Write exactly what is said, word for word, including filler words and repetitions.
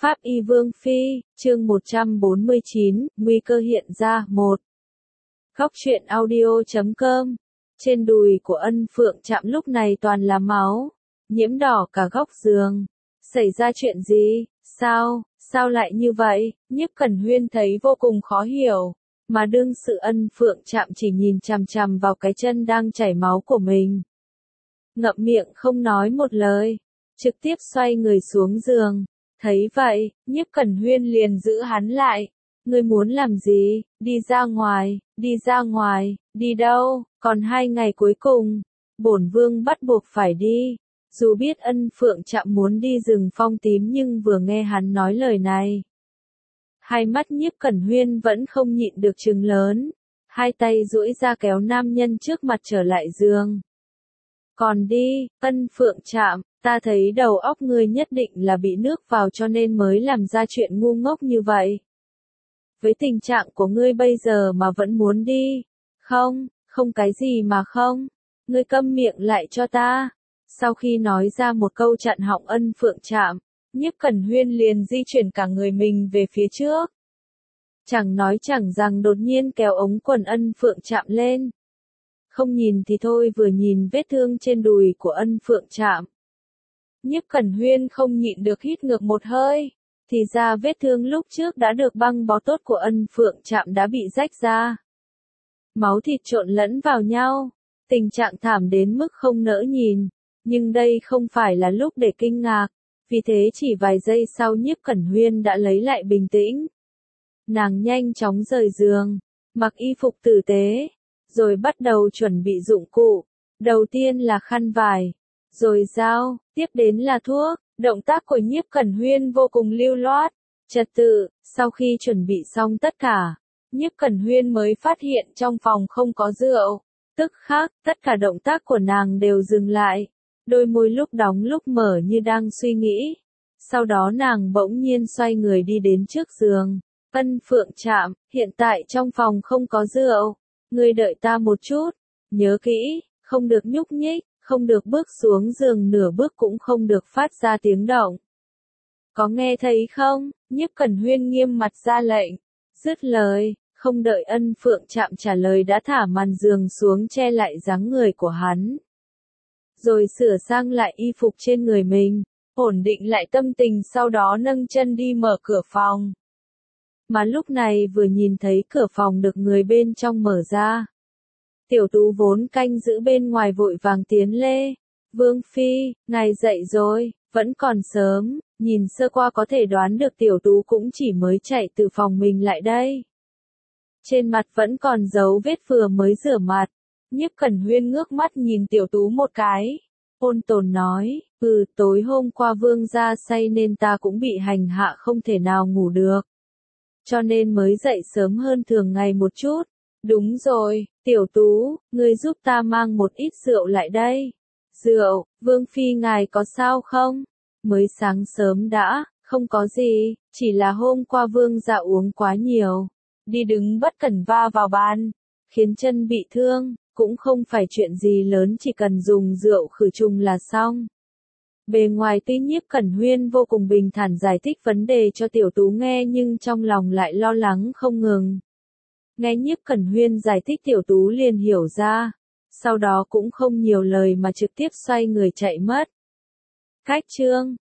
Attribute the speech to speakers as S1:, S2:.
S1: Pháp Y Vương Phi, chương một trăm bốn mươi chín, nguy cơ hiện ra, một. Góc truyện audio chấm com. Trên đùi của Ân Phượng Trạm lúc này toàn là máu, nhiễm đỏ cả góc giường. Xảy ra chuyện gì? Sao? Sao lại như vậy? Nhiếp Cẩn Huyên thấy vô cùng khó hiểu, mà đương sự Ân Phượng Trạm chỉ nhìn chằm chằm vào cái chân đang chảy máu của mình. Ngậm miệng không nói một lời, trực tiếp xoay người xuống giường. Thấy vậy, Nhiếp Cẩn Huyên liền giữ hắn lại. Ngươi muốn làm gì? Đi ra ngoài, đi ra ngoài, đi đâu? Còn hai ngày cuối cùng, bổn vương bắt buộc phải đi. Dù biết Ân Phượng Trạm muốn đi rừng Phong Tím nhưng vừa nghe hắn nói lời này, hai mắt Nhiếp Cẩn Huyên vẫn không nhịn được trừng lớn, hai tay duỗi ra kéo nam nhân trước mặt trở lại giường. Còn đi, Ân Phượng Trạm, ta thấy đầu óc ngươi nhất định là bị nước vào cho nên mới làm ra chuyện ngu ngốc như vậy. Với tình trạng của ngươi bây giờ mà vẫn muốn đi? Không, không cái gì mà không. Ngươi câm miệng lại cho ta. Sau khi nói ra một câu chặn họng Ân Phượng Trạm, Nhiếp Cẩn Huyên liền di chuyển cả người mình về phía trước. Chẳng nói chẳng rằng đột nhiên kéo ống quần Ân Phượng Trạm lên. Không nhìn thì thôi, vừa nhìn vết thương trên đùi của Ân Phượng Trạm, Nhiếp Cẩn Huyên không nhịn được hít ngược một hơi. Thì ra vết thương lúc trước đã được băng bó tốt của Ân Phượng Trạm đã bị rách ra. Máu thịt trộn lẫn vào nhau, tình trạng thảm đến mức không nỡ nhìn. Nhưng đây không phải là lúc để kinh ngạc, vì thế chỉ vài giây sau Nhiếp Cẩn Huyên đã lấy lại bình tĩnh. Nàng nhanh chóng rời giường, mặc y phục tử tế, rồi bắt đầu chuẩn bị dụng cụ. Đầu tiên là khăn vải, rồi dao, tiếp đến là thuốc. Động tác của Nhiếp Cẩn Huyên vô cùng lưu loát, trật tự. Sau khi chuẩn bị xong tất cả, Nhiếp Cẩn Huyên mới phát hiện trong phòng không có rượu. Tức khắc, tất cả động tác của nàng đều dừng lại, đôi môi lúc đóng lúc mở như đang suy nghĩ. Sau đó nàng bỗng nhiên xoay người đi đến trước giường. Ân Phượng Trạm, hiện tại trong phòng không có rượu, ngươi đợi ta một chút, nhớ kỹ, không được nhúc nhích. Không được bước xuống giường nửa bước cũng không được phát ra tiếng động. Có nghe thấy không? Nhiếp Cẩn Huyên nghiêm mặt ra lệnh. Dứt lời, không đợi Ân Phượng Trạm trả lời đã thả màn giường xuống che lại dáng người của hắn. Rồi sửa sang lại y phục trên người mình, ổn định lại tâm tình, sau đó nâng chân đi mở cửa phòng. Mà lúc này vừa nhìn thấy cửa phòng được người bên trong mở ra, Tiểu Tú vốn canh giữ bên ngoài vội vàng tiến lê. Vương Phi, ngài dậy rồi, vẫn còn sớm, nhìn sơ qua có thể đoán được Tiểu Tú cũng chỉ mới chạy từ phòng mình lại đây. Trên mặt vẫn còn dấu vết vừa mới rửa mặt. Nhiếp Cẩn Huyên ngước mắt nhìn Tiểu Tú một cái, ôn tồn nói, ừ, tối hôm qua vương gia say nên ta cũng bị hành hạ không thể nào ngủ được, cho nên mới dậy sớm hơn thường ngày một chút. Đúng rồi, Tiểu Tú, ngươi giúp ta mang một ít rượu lại đây. Rượu, Vương Phi ngài có sao không? Mới sáng sớm đã, không có gì, chỉ là hôm qua vương gia uống quá nhiều, đi đứng bất cẩn va vào bàn, khiến chân bị thương, cũng không phải chuyện gì lớn, chỉ cần dùng rượu khử trùng là xong. Bề ngoài tuy Nhiếp Cẩn Huyên vô cùng bình thản giải thích vấn đề cho Tiểu Tú nghe nhưng trong lòng lại lo lắng không ngừng. Nghe Nhiếp Cẩn Huyên giải thích Tiểu Tú liền hiểu ra, sau đó cũng không nhiều lời mà trực tiếp xoay người chạy mất. Cách chương